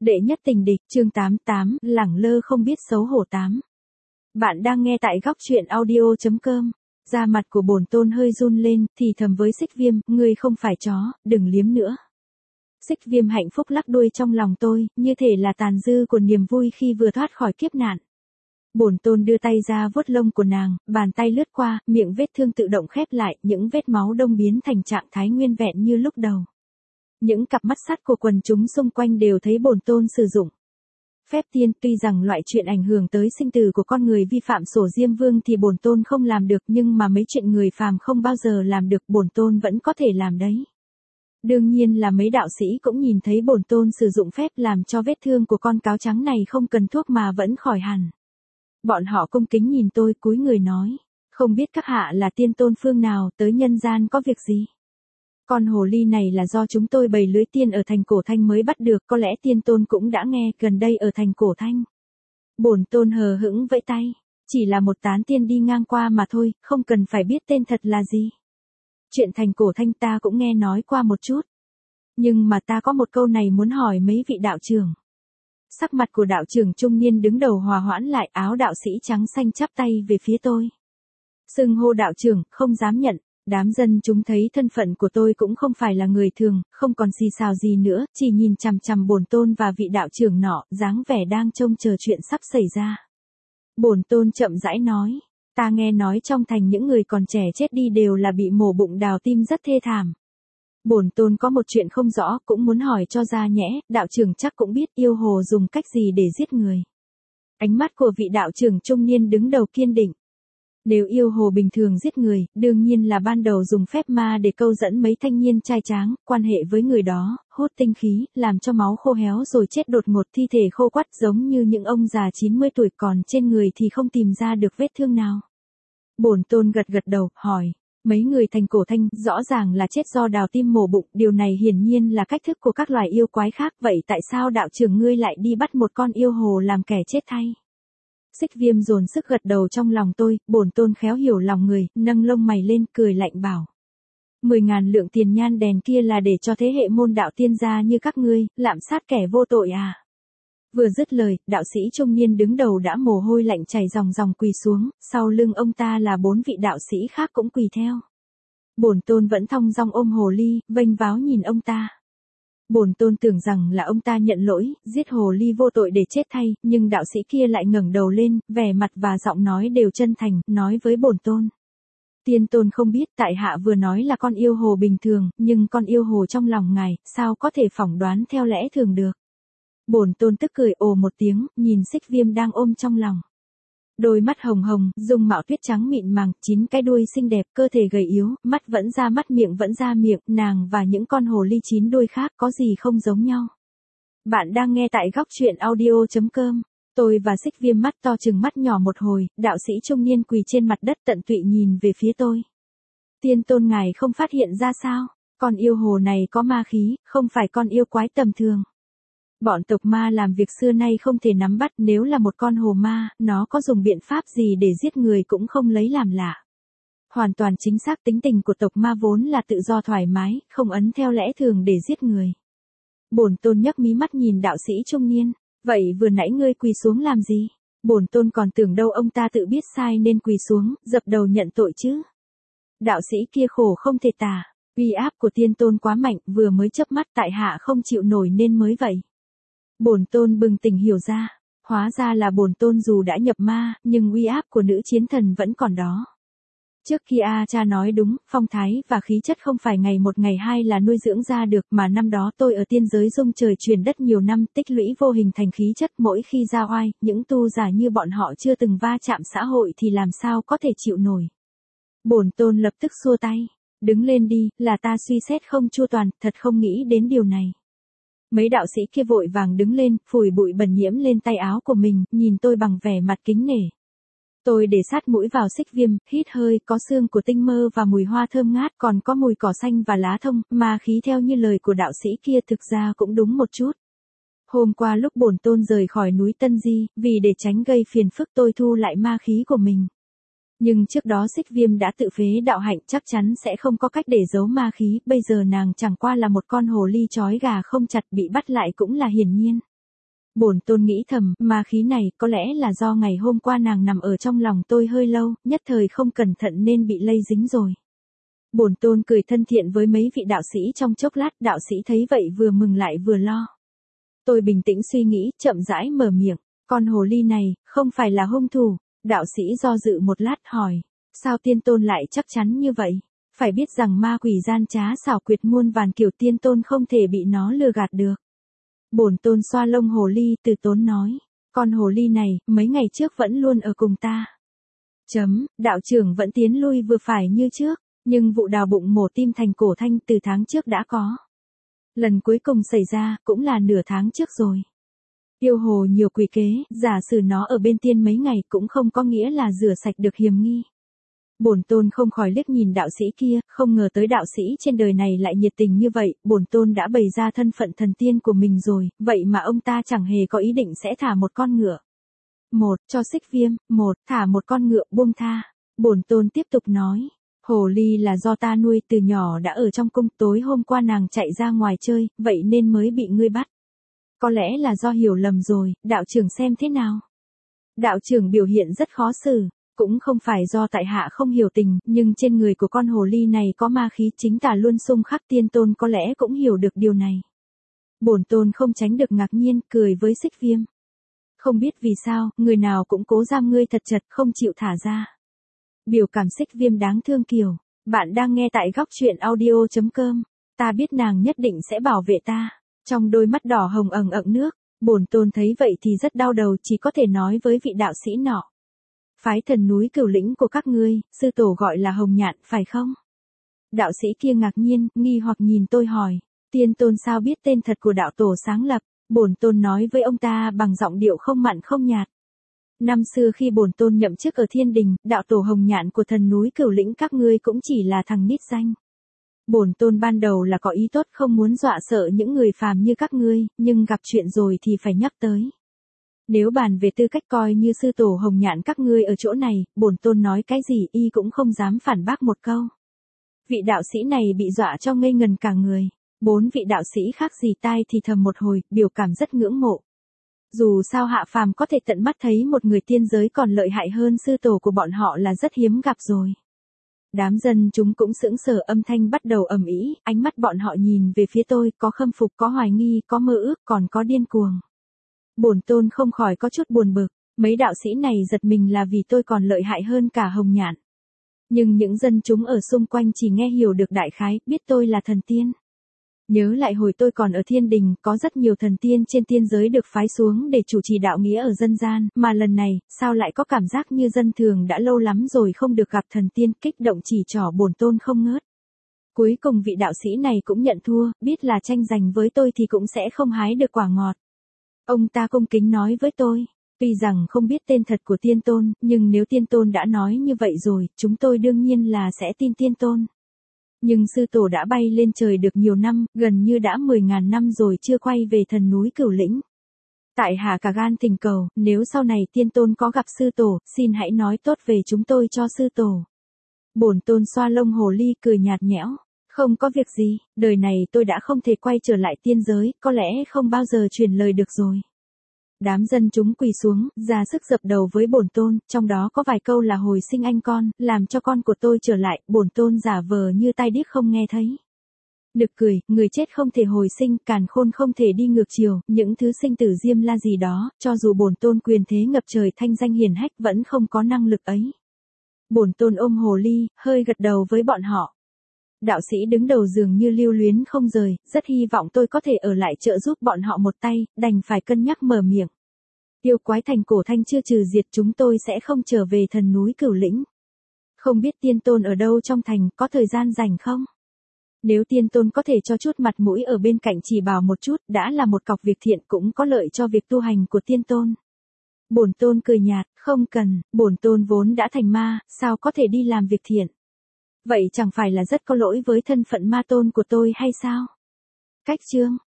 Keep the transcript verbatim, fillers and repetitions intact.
Đệ nhất tình địch, chương tám tám, lẳng lơ không biết xấu hổ tám. Bạn đang nghe tại góc truyện audio chấm com. Da mặt của bổn tôn hơi run lên, thì thầm với Xích Viêm, ngươi không phải chó, đừng liếm nữa. Xích Viêm hạnh phúc lắc đuôi trong lòng tôi, như thể là tàn dư của niềm vui khi vừa thoát khỏi kiếp nạn. Bổn tôn đưa tay ra vuốt lông của nàng, bàn tay lướt qua, miệng vết thương tự động khép lại, những vết máu đông biến thành trạng thái nguyên vẹn như lúc đầu. Những cặp mắt sắt của quần chúng xung quanh đều thấy bổn tôn sử dụng phép tiên, tuy rằng loại chuyện ảnh hưởng tới sinh tử của con người vi phạm sổ Diêm Vương thì bổn tôn không làm được, nhưng mà mấy chuyện người phàm không bao giờ làm được bổn tôn vẫn có thể làm đấy. Đương nhiên là mấy đạo sĩ cũng nhìn thấy bổn tôn sử dụng phép làm cho vết thương của con cáo trắng này không cần thuốc mà vẫn khỏi hẳn. Bọn họ cung kính nhìn tôi, cúi người nói, không biết các hạ là tiên tôn phương nào, tới nhân gian có việc gì? Con hồ ly này là do chúng tôi bày lưới tiên ở thành Cổ Thanh mới bắt được, có lẽ tiên tôn cũng đã nghe, gần đây ở thành Cổ Thanh. Bổn tôn hờ hững vẫy tay, chỉ là một tán tiên đi ngang qua mà thôi, không cần phải biết tên thật là gì. Chuyện thành Cổ Thanh ta cũng nghe nói qua một chút. Nhưng mà ta có một câu này muốn hỏi mấy vị đạo trưởng. Sắc mặt của đạo trưởng trung niên đứng đầu hòa hoãn lại, áo đạo sĩ trắng xanh chắp tay về phía tôi. Xưng hô đạo trưởng, không dám nhận. Đám dân chúng thấy thân phận của tôi cũng không phải là người thường, không còn xì xào gì nữa, chỉ nhìn chằm chằm bổn tôn và vị đạo trưởng nọ, dáng vẻ đang trông chờ chuyện sắp xảy ra. Bổn tôn chậm rãi nói, ta nghe nói trong thành những người còn trẻ chết đi đều là bị mổ bụng đào tim rất thê thảm. Bổn tôn có một chuyện không rõ, cũng muốn hỏi cho ra nhẽ, đạo trưởng chắc cũng biết yêu hồ dùng cách gì để giết người. Ánh mắt của vị đạo trưởng trung niên đứng đầu kiên định. Nếu yêu hồ bình thường giết người, đương nhiên là ban đầu dùng phép ma để câu dẫn mấy thanh niên trai tráng, quan hệ với người đó, hút tinh khí, làm cho máu khô héo rồi chết đột ngột, thi thể khô quắt giống như những ông già chín mươi tuổi, còn trên người thì không tìm ra được vết thương nào. Bổn tôn gật gật đầu, hỏi, mấy người thành Cổ Thanh rõ ràng là chết do đào tim mổ bụng, điều này hiển nhiên là cách thức của các loài yêu quái khác, vậy tại sao đạo trưởng ngươi lại đi bắt một con yêu hồ làm kẻ chết thay? Xích Viêm dồn sức gật đầu trong lòng tôi, bổn tôn khéo hiểu lòng người, nâng lông mày lên, cười lạnh bảo. Mười ngàn lượng tiền nhan đèn kia là để cho thế hệ môn đạo tiên gia như các ngươi, lạm sát kẻ vô tội à? Vừa dứt lời, đạo sĩ trung niên đứng đầu đã mồ hôi lạnh chảy ròng ròng quỳ xuống, sau lưng ông ta là bốn vị đạo sĩ khác cũng quỳ theo. Bổn tôn vẫn thong dong ôm hồ ly, vênh váo nhìn ông ta. Bổn tôn tưởng rằng là ông ta nhận lỗi, giết hồ ly vô tội để chết thay, nhưng đạo sĩ kia lại ngẩng đầu lên, vẻ mặt và giọng nói đều chân thành, nói với bổn tôn. Tiên tôn không biết, tại hạ vừa nói là con yêu hồ bình thường, nhưng con yêu hồ trong lòng ngài, sao có thể phỏng đoán theo lẽ thường được. Bổn tôn tức cười ồ một tiếng, nhìn Xích Viêm đang ôm trong lòng. Đôi mắt hồng hồng, dung mạo tuyết trắng mịn màng, chín cái đuôi xinh đẹp, cơ thể gầy yếu, mắt vẫn ra mắt miệng vẫn ra miệng, nàng và những con hồ ly chín đuôi khác có gì không giống nhau. Bạn đang nghe tại góc truyện audio chấm com. Tôi và Xích Viêm mắt to chừng mắt nhỏ một hồi, đạo sĩ trung niên quỳ trên mặt đất tận tụy nhìn về phía tôi. Tiên tôn ngài không phát hiện ra sao, con yêu hồ này có ma khí, không phải con yêu quái tầm thường. Bọn tộc ma làm việc xưa nay không thể nắm bắt, nếu là một con hồ ma, nó có dùng biện pháp gì để giết người cũng không lấy làm lạ. Hoàn toàn chính xác, tính tình của tộc ma vốn là tự do thoải mái, không ấn theo lẽ thường để giết người. Bổn tôn nhấc mí mắt nhìn đạo sĩ trung niên, vậy vừa nãy ngươi quỳ xuống làm gì? Bổn tôn còn tưởng đâu ông ta tự biết sai nên quỳ xuống, dập đầu nhận tội chứ. Đạo sĩ kia khổ không thể tả, uy áp của tiên tôn quá mạnh, vừa mới chớp mắt tại hạ không chịu nổi nên mới vậy. Bổn tôn bừng tỉnh hiểu ra, hóa ra là bổn tôn dù đã nhập ma, nhưng uy áp của nữ chiến thần vẫn còn đó. Trước khi A cha nói đúng, phong thái và khí chất không phải ngày một ngày hai là nuôi dưỡng ra được, mà năm đó tôi ở tiên giới rung trời truyền đất nhiều năm, tích lũy vô hình thành khí chất, mỗi khi ra oai, những tu giả như bọn họ chưa từng va chạm xã hội thì làm sao có thể chịu nổi. Bổn tôn lập tức xua tay, đứng lên đi, là ta suy xét không chu toàn, thật không nghĩ đến điều này. Mấy đạo sĩ kia vội vàng đứng lên, phủi bụi bẩn nhiễm lên tay áo của mình, nhìn tôi bằng vẻ mặt kính nể. Tôi để sát mũi vào Xích Viêm, hít hơi, có xương của tinh mơ và mùi hoa thơm ngát, còn có mùi cỏ xanh và lá thông, ma khí theo như lời của đạo sĩ kia thực ra cũng đúng một chút. Hôm qua lúc bổn tôn rời khỏi núi Tân Di, vì để tránh gây phiền phức tôi thu lại ma khí của mình. Nhưng trước đó Xích Viêm đã tự phế đạo hạnh, chắc chắn sẽ không có cách để giấu ma khí, bây giờ nàng chẳng qua là một con hồ ly trói gà không chặt, bị bắt lại cũng là hiển nhiên. Bổn tôn nghĩ thầm, ma khí này có lẽ là do ngày hôm qua nàng nằm ở trong lòng tôi hơi lâu, nhất thời không cẩn thận nên bị lây dính rồi. Bổn tôn cười thân thiện với mấy vị đạo sĩ trong chốc lát, đạo sĩ thấy vậy vừa mừng lại vừa lo. Tôi bình tĩnh suy nghĩ, chậm rãi mở miệng, con hồ ly này, không phải là hung thủ. Đạo sĩ do dự một lát hỏi, sao tiên tôn lại chắc chắn như vậy? Phải biết rằng ma quỷ gian trá xảo quyệt muôn vàn kiểu, tiên tôn không thể bị nó lừa gạt được. Bổn tôn xoa lông hồ ly, từ tốn nói, con hồ ly này, mấy ngày trước vẫn luôn ở cùng ta. Chấm, đạo trưởng vẫn tiến lui vừa phải như trước, nhưng vụ đào bụng mổ tim thành cổ thanh từ tháng trước đã có. Lần cuối cùng xảy ra, cũng là nửa tháng trước rồi. Yêu hồ nhiều quỷ kế, giả sử nó ở bên tiên mấy ngày cũng không có nghĩa là rửa sạch được hiểm nghi. Bổn tôn không khỏi liếc nhìn đạo sĩ kia, không ngờ tới đạo sĩ trên đời này lại nhiệt tình như vậy, bổn tôn đã bày ra thân phận thần tiên của mình rồi, vậy mà ông ta chẳng hề có ý định sẽ thả một con ngựa. Một, cho xích viêm, một, thả một con ngựa buông tha. Bổn tôn tiếp tục nói, hồ ly là do ta nuôi từ nhỏ đã ở trong cung, tối hôm qua nàng chạy ra ngoài chơi, vậy nên mới bị ngươi bắt. Có lẽ là do hiểu lầm rồi, đạo trưởng xem thế nào? Đạo trưởng biểu hiện rất khó xử. Cũng không phải do tại hạ không hiểu tình, nhưng trên người của con hồ ly này có ma khí chính tà luôn xung khắc, tiên tôn có lẽ cũng hiểu được điều này. Bổn tôn không tránh được ngạc nhiên, cười với xích viêm. Không biết vì sao, người nào cũng cố giam ngươi thật chặt, không chịu thả ra. Biểu cảm xích viêm đáng thương kiểu. Bạn đang nghe tại góc truyện audio chấm com. Ta biết nàng nhất định sẽ bảo vệ ta. Trong đôi mắt đỏ hồng ẩn ẩn nước, bổn tôn thấy vậy thì rất đau đầu, chỉ có thể nói với vị đạo sĩ nọ. Phái thần núi Cửu Lĩnh của các ngươi, sư tổ gọi là Hồng Nhạn, phải không? Đạo sĩ kia ngạc nhiên, nghi hoặc nhìn tôi hỏi, tiên tôn sao biết tên thật của đạo tổ sáng lập? Bổn tôn nói với ông ta bằng giọng điệu không mặn không nhạt. Năm xưa khi bổn tôn nhậm chức ở thiên đình, đạo tổ Hồng Nhạn của thần núi Cửu Lĩnh các ngươi cũng chỉ là thằng nít danh. Bổn tôn ban đầu là có ý tốt, không muốn dọa sợ những người phàm như các ngươi, nhưng gặp chuyện rồi thì phải nhắc tới. Nếu bàn về tư cách coi như sư tổ Hồng Nhạn các ngươi ở chỗ này, bổn tôn nói cái gì y cũng không dám phản bác một câu. Vị đạo sĩ này bị dọa cho ngây ngần cả người. Bốn vị đạo sĩ khác dì tai thì thầm một hồi, biểu cảm rất ngưỡng mộ. Dù sao hạ phàm có thể tận mắt thấy một người tiên giới còn lợi hại hơn sư tổ của bọn họ là rất hiếm gặp rồi. Đám dân chúng cũng sững sờ, âm thanh bắt đầu ầm ĩ, ánh mắt bọn họ nhìn về phía tôi, có khâm phục, có hoài nghi, có mơ ước, còn có điên cuồng. Bổn tôn không khỏi có chút buồn bực, mấy đạo sĩ này giật mình là vì tôi còn lợi hại hơn cả Hồng Nhạn. Nhưng những dân chúng ở xung quanh chỉ nghe hiểu được đại khái, biết tôi là thần tiên. Nhớ lại hồi tôi còn ở thiên đình, có rất nhiều thần tiên trên tiên giới được phái xuống để chủ trì đạo nghĩa ở dân gian, mà lần này, sao lại có cảm giác như dân thường đã lâu lắm rồi không được gặp thần tiên, kích động chỉ trỏ bổn tôn không ngớt. Cuối cùng vị đạo sĩ này cũng nhận thua, biết là tranh giành với tôi thì cũng sẽ không hái được quả ngọt. Ông ta cung kính nói với tôi, tuy rằng không biết tên thật của tiên tôn, nhưng nếu tiên tôn đã nói như vậy rồi, chúng tôi đương nhiên là sẽ tin tiên tôn. Nhưng sư tổ đã bay lên trời được nhiều năm, gần như đã mười ngàn năm rồi chưa quay về thần núi Cửu Lĩnh. Tại hạ cả gan thỉnh cầu, nếu sau này tiên tôn có gặp sư tổ, xin hãy nói tốt về chúng tôi cho sư tổ. Bổn tôn xoa lông hồ ly cười nhạt nhẽo. Không có việc gì, đời này tôi đã không thể quay trở lại tiên giới, có lẽ không bao giờ truyền lời được rồi. Đám dân chúng quỳ xuống, ra sức dập đầu với bổn tôn, trong đó có vài câu là hồi sinh anh con, làm cho con của tôi trở lại, bổn tôn giả vờ như tai điếc không nghe thấy. Nực cười, người chết không thể hồi sinh, càn khôn không thể đi ngược chiều, những thứ sinh tử diêm la gì đó, cho dù bổn tôn quyền thế ngập trời thanh danh hiển hách vẫn không có năng lực ấy. Bổn tôn ôm hồ ly, hơi gật đầu với bọn họ. Đạo sĩ đứng đầu dường như lưu luyến không rời, rất hy vọng tôi có thể ở lại trợ giúp bọn họ một tay, đành phải cân nhắc mở miệng. Yêu quái thành cổ thanh chưa trừ diệt, chúng tôi sẽ không trở về thần núi Cửu Lĩnh. Không biết tiên tôn ở đâu trong thành, có thời gian rảnh không? Nếu tiên tôn có thể cho chút mặt mũi ở bên cạnh chỉ bảo một chút, đã là một cọc việc thiện, cũng có lợi cho việc tu hành của tiên tôn. Bổn tôn cười nhạt, không cần, bổn tôn vốn đã thành ma, sao có thể đi làm việc thiện? Vậy chẳng phải là rất có lỗi với thân phận ma tôn của tôi hay sao? Cách chương